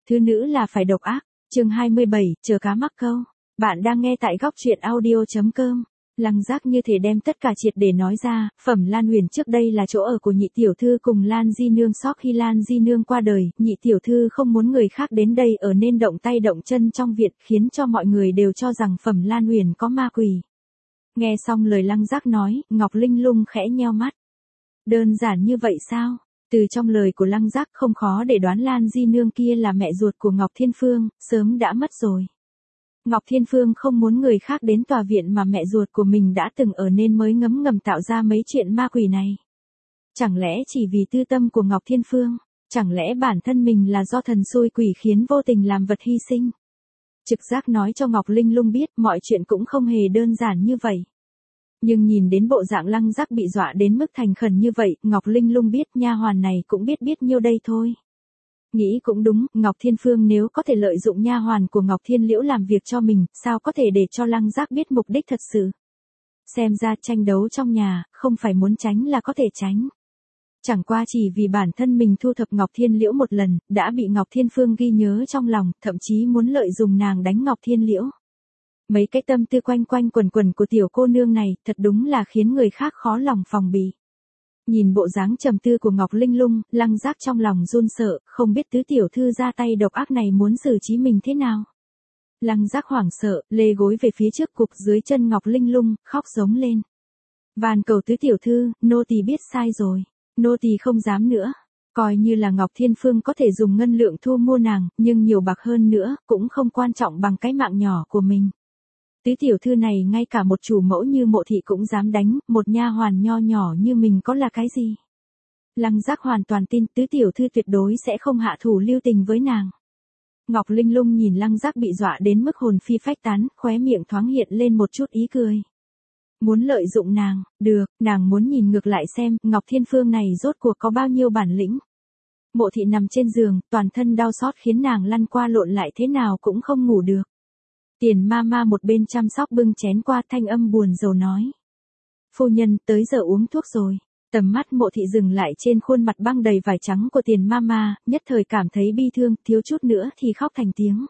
Thứ nữ là phải độc ác. Chương 27, chờ cá mắc câu. Bạn đang nghe tại góc truyện audio.com. Lăng Giác như thể đem tất cả triệt để nói ra, Phẩm Lan Huyền trước đây là chỗ ở của nhị tiểu thư cùng Lan Di Nương, sau khi Lan Di Nương qua đời, nhị tiểu thư không muốn người khác đến đây ở nên động tay động chân trong viện, khiến cho mọi người đều cho rằng Phẩm Lan Huyền có ma quỷ. Nghe xong lời Lăng Giác nói, Ngọc Linh Lung khẽ nheo mắt. Đơn giản như vậy sao? Từ trong lời của Lăng Giác không khó để đoán Lan Di Nương kia là mẹ ruột của Ngọc Thiên Phương, sớm đã mất rồi. Ngọc Thiên Phương không muốn người khác đến tòa viện mà mẹ ruột của mình đã từng ở nên mới ngấm ngầm tạo ra mấy chuyện ma quỷ này. Chẳng lẽ chỉ vì tư tâm của Ngọc Thiên Phương? Chẳng lẽ bản thân mình là do thần xui quỷ khiến vô tình làm vật hy sinh? Trực giác nói cho Ngọc Linh Lung biết mọi chuyện cũng không hề đơn giản như vậy. Nhưng nhìn đến bộ dạng Lăng Giác bị dọa đến mức thành khẩn như vậy, Ngọc Linh Lung biết nha hoàn này cũng biết nhiêu đây thôi. Nghĩ cũng đúng, Ngọc Thiên Phương nếu có thể lợi dụng nha hoàn của Ngọc Thiên Liễu làm việc cho mình, sao có thể để cho Lăng Giác biết mục đích thật sự. Xem ra tranh đấu trong nhà, không phải muốn tránh là có thể tránh. Chẳng qua chỉ vì bản thân mình thu thập Ngọc Thiên Liễu một lần, đã bị Ngọc Thiên Phương ghi nhớ trong lòng, thậm chí muốn lợi dụng nàng đánh Ngọc Thiên Liễu. Mấy cái tâm tư quanh quẩn của tiểu cô nương này, thật đúng là khiến người khác khó lòng phòng bị. Nhìn bộ dáng trầm tư của Ngọc Linh Lung, Lăng Giác trong lòng run sợ, không biết tứ tiểu thư ra tay độc ác này muốn xử trí mình thế nào. Lăng Giác hoảng sợ, lê gối về phía trước cục dưới chân Ngọc Linh Lung, khóc giống lên. Van cầu tứ tiểu thư, nô tỳ biết sai rồi, nô tỳ không dám nữa. Coi như là Ngọc Thiên Phương có thể dùng ngân lượng thu mua nàng, nhưng nhiều bạc hơn nữa, cũng không quan trọng bằng cái mạng nhỏ của mình. Tứ tiểu thư này ngay cả một chủ mẫu như Mộ thị cũng dám đánh, một nha hoàn nho nhỏ như mình có là cái gì. Lăng Giác hoàn toàn tin tứ tiểu thư tuyệt đối sẽ không hạ thủ lưu tình với nàng. Ngọc Linh Lung nhìn Lăng Giác bị dọa đến mức hồn phi phách tán, khóe miệng thoáng hiện lên một chút ý cười. Muốn lợi dụng nàng, được, nàng muốn nhìn ngược lại xem, Ngọc Thiên Phương này rốt cuộc có bao nhiêu bản lĩnh. Mộ thị nằm trên giường, toàn thân đau xót khiến nàng lăn qua lộn lại thế nào cũng không ngủ được. Tiền ma một bên chăm sóc bưng chén qua, thanh âm buồn rầu nói. Phu nhân, tới giờ uống thuốc rồi. Tầm mắt Mộ thị dừng lại trên khuôn mặt băng đầy vải trắng của tiền ma, nhất thời cảm thấy bi thương, thiếu chút nữa thì khóc thành tiếng.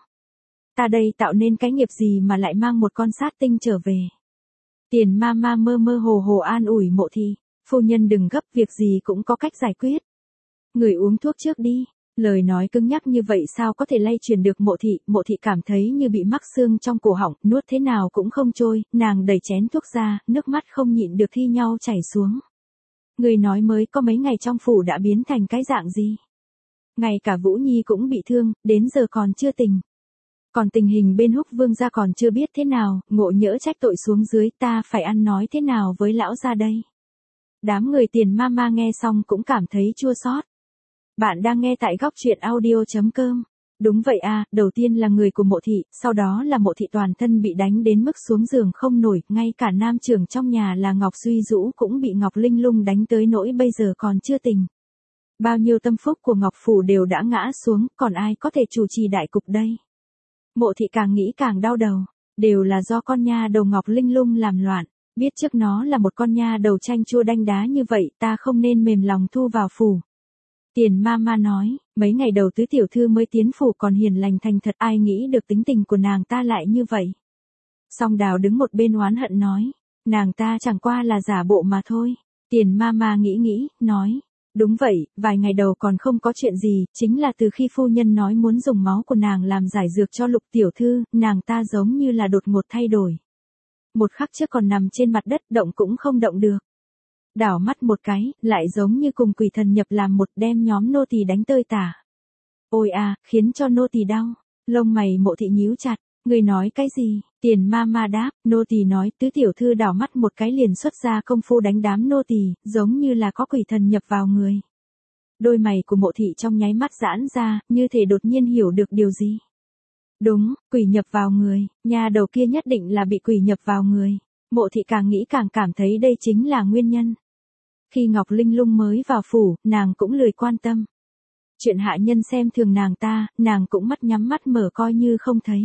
Ta đây tạo nên cái nghiệp gì mà lại mang một con sát tinh trở về. Tiền ma mơ hồ an ủi Mộ thị. Phu nhân đừng gấp, việc gì cũng có cách giải quyết. Người uống thuốc trước đi. Lời nói cứng nhắc như vậy sao có thể lay truyền được Mộ thị cảm thấy như bị mắc xương trong cổ họng, nuốt thế nào cũng không trôi, nàng đẩy chén thuốc ra, nước mắt không nhịn được thi nhau chảy xuống. Người nói mới có mấy ngày trong phủ đã biến thành cái dạng gì? Ngay cả Vũ Nhi cũng bị thương, đến giờ còn chưa tỉnh. Còn tình hình bên Húc Vương gia còn chưa biết thế nào, ngộ nhỡ trách tội xuống dưới, ta phải ăn nói thế nào với lão gia đây? Đám người tiền ma nghe xong cũng cảm thấy chua xót. Bạn đang nghe tại góc truyện audio.com. Đúng vậy à, đầu tiên là người của Mộ thị, sau đó là Mộ thị toàn thân bị đánh đến mức xuống giường không nổi, ngay cả nam trưởng trong nhà là Ngọc Duy Dũ cũng bị Ngọc Linh Lung đánh tới nỗi bây giờ còn chưa tỉnh. Bao nhiêu tâm phúc của Ngọc Phủ đều đã ngã xuống, còn ai có thể chủ trì đại cục đây? Mộ thị càng nghĩ càng đau đầu, đều là do con nha đầu Ngọc Linh Lung làm loạn. Biết trước nó là một con nha đầu chanh chua đanh đá như vậy, ta không nên mềm lòng thu vào phủ. Tiền ma nói, mấy ngày đầu tứ tiểu thư mới tiến phủ còn hiền lành thành thật, ai nghĩ được tính tình của nàng ta lại như vậy. Song Đào đứng một bên oán hận nói, nàng ta chẳng qua là giả bộ mà thôi. Tiền ma nghĩ, nói, đúng vậy, vài ngày đầu còn không có chuyện gì, chính là từ khi phu nhân nói muốn dùng máu của nàng làm giải dược cho Lục tiểu thư, nàng ta giống như là đột ngột thay đổi. Một khắc trước còn nằm trên mặt đất, động cũng không động được. Đảo mắt một cái, lại giống như cùng quỷ thần nhập làm một, đem nhóm nô tỳ đánh tơi tả. Ôi à, khiến cho nô tỳ đau. Lông mày Mộ thị nhíu chặt, người nói cái gì? Tiền ma đáp, nô tỳ nói, tứ tiểu thư đảo mắt một cái liền xuất ra công phu đánh đám nô tỳ, giống như là có quỷ thần nhập vào người. Đôi mày của Mộ thị trong nháy mắt giãn ra, như thể đột nhiên hiểu được điều gì. Đúng, quỷ nhập vào người, nhà đầu kia nhất định là bị quỷ nhập vào người. Mộ thị càng nghĩ càng cảm thấy đây chính là nguyên nhân. Khi Ngọc Linh Lung mới vào phủ, nàng cũng lười quan tâm. Chuyện hạ nhân xem thường nàng ta, nàng cũng mắt nhắm mắt mở coi như không thấy.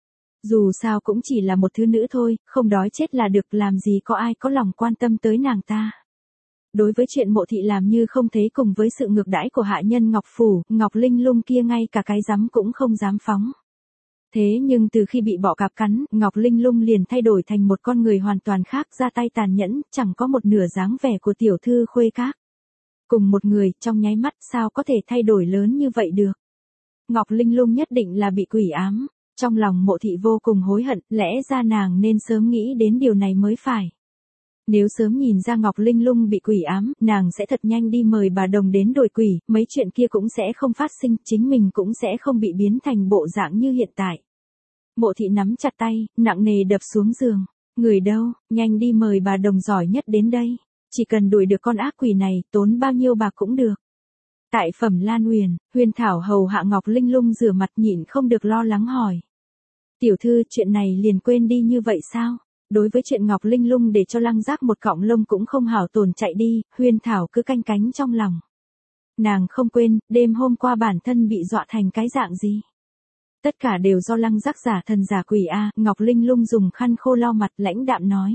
Dù sao cũng chỉ là một thứ nữ thôi, không đói chết là được, làm gì có ai có lòng quan tâm tới nàng ta. Đối với chuyện Mộ thị làm như không thấy cùng với sự ngược đãi của hạ nhân Ngọc Phủ, Ngọc Linh Lung kia ngay cả cái dám cũng không dám phóng. Thế nhưng từ khi bị bọ cạp cắn, Ngọc Linh Lung liền thay đổi thành một con người hoàn toàn khác, ra tay tàn nhẫn, chẳng có một nửa dáng vẻ của tiểu thư Khuê Các. Cùng một người, trong nháy mắt sao có thể thay đổi lớn như vậy được. Ngọc Linh Lung nhất định là bị quỷ ám. Trong lòng Mộ thị vô cùng hối hận, lẽ ra nàng nên sớm nghĩ đến điều này mới phải. Nếu sớm nhìn ra Ngọc Linh Lung bị quỷ ám, nàng sẽ thật nhanh đi mời bà Đồng đến đuổi quỷ, mấy chuyện kia cũng sẽ không phát sinh, chính mình cũng sẽ không bị biến thành bộ dạng như hiện tại. Mộ thị nắm chặt tay, nặng nề đập xuống giường. Người đâu, nhanh đi mời bà Đồng giỏi nhất đến đây. Chỉ cần đuổi được con ác quỷ này, tốn bao nhiêu bạc cũng được. Tại Phẩm Lan Huyền, Huyên Thảo hầu hạ Ngọc Linh Lung rửa mặt nhịn không được lo lắng hỏi. Tiểu thư, chuyện này liền quên đi như vậy sao? Đối với chuyện Ngọc Linh Lung để cho Lăng Giác một cọng lông cũng không hảo tổn chạy đi, Huyên Thảo cứ canh cánh trong lòng. Nàng không quên, đêm hôm qua bản thân bị dọa thành cái dạng gì. Tất cả đều do Lăng Giác giả thần giả quỷ a. Ngọc Linh Lung dùng khăn khô lau mặt, lãnh đạm nói.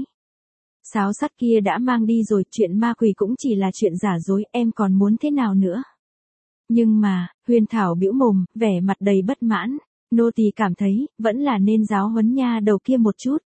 Sáo sắt kia đã mang đi rồi, chuyện ma quỷ cũng chỉ là chuyện giả dối, em còn muốn thế nào nữa? Nhưng mà, Huyên Thảo bĩu mồm, vẻ mặt đầy bất mãn. Nô tỳ cảm thấy, vẫn là nên giáo huấn nha đầu kia một chút.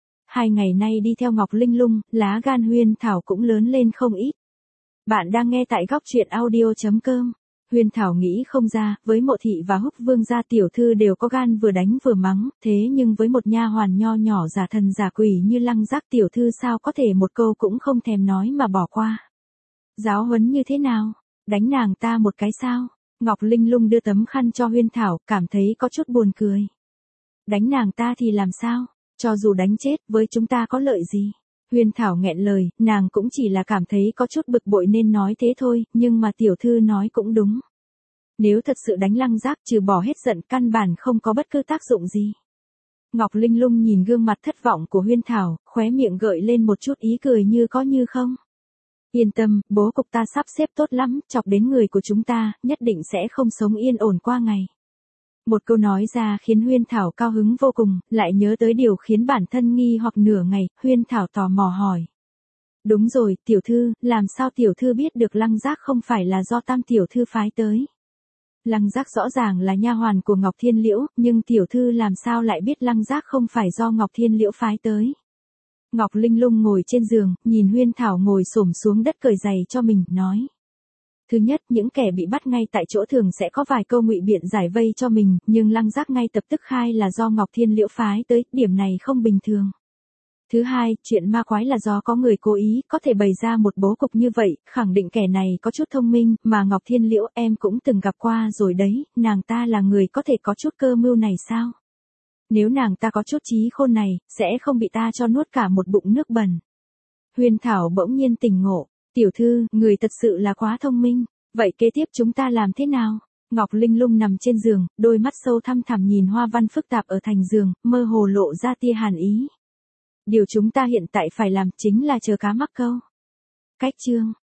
2 ngày nay đi theo Ngọc Linh Lung, lá gan Huyên Thảo cũng lớn lên không ít. Bạn đang nghe tại góc truyện audio.com. Huyên Thảo nghĩ không ra, với Mộ thị và Húc Vương gia tiểu thư đều có gan vừa đánh vừa mắng, thế nhưng với một nha hoàn nho nhỏ giả thần giả quỷ như Lăng Giác tiểu thư sao có thể một câu cũng không thèm nói mà bỏ qua. Giáo huấn như thế nào? Đánh nàng ta một cái sao? Ngọc Linh Lung đưa tấm khăn cho Huyên Thảo, cảm thấy có chút buồn cười. Đánh nàng ta thì làm sao? Cho dù đánh chết, với chúng ta có lợi gì? Huyên Thảo nghẹn lời, nàng cũng chỉ là cảm thấy có chút bực bội nên nói thế thôi, nhưng mà tiểu thư nói cũng đúng. Nếu thật sự đánh Lăng Giác, trừ bỏ hết giận, căn bản không có bất cứ tác dụng gì. Ngọc Linh Lung nhìn gương mặt thất vọng của Huyên Thảo, khóe miệng gợi lên một chút ý cười như có như không. Yên tâm, bố cục ta sắp xếp tốt lắm, chọc đến người của chúng ta, nhất định sẽ không sống yên ổn qua ngày. Một câu nói ra khiến Huyên Thảo cao hứng vô cùng, lại nhớ tới điều khiến bản thân nghi hoặc nửa ngày, Huyên Thảo tò mò hỏi. Đúng rồi, tiểu thư, làm sao tiểu thư biết được Lăng Giác không phải là do Tam tiểu thư phái tới? Lăng Giác rõ ràng là nha hoàn của Ngọc Thiên Liễu, nhưng tiểu thư làm sao lại biết Lăng Giác không phải do Ngọc Thiên Liễu phái tới? Ngọc Linh Lung ngồi trên giường, nhìn Huyên Thảo ngồi xổm xuống đất cởi giày cho mình, nói. Thứ nhất, những kẻ bị bắt ngay tại chỗ thường sẽ có vài câu ngụy biện giải vây cho mình, nhưng Lăng Giác ngay lập tức khai là do Ngọc Thiên Liễu phái tới, điểm này không bình thường. Thứ hai, chuyện ma quái là do có người cố ý, có thể bày ra một bố cục như vậy, khẳng định kẻ này có chút thông minh, mà Ngọc Thiên Liễu em cũng từng gặp qua rồi đấy, nàng ta là người có thể có chút cơ mưu này sao? Nếu nàng ta có chút trí khôn này, sẽ không bị ta cho nuốt cả một bụng nước bẩn. Huyên Thảo bỗng nhiên tỉnh ngộ. Tiểu thư, người thật sự là quá thông minh. Vậy kế tiếp chúng ta làm thế nào? Ngọc Linh Lung nằm trên giường, đôi mắt sâu thăm thẳm nhìn hoa văn phức tạp ở thành giường, mơ hồ lộ ra tia hàn ý. Điều chúng ta hiện tại phải làm chính là chờ cá mắc câu. Cách chương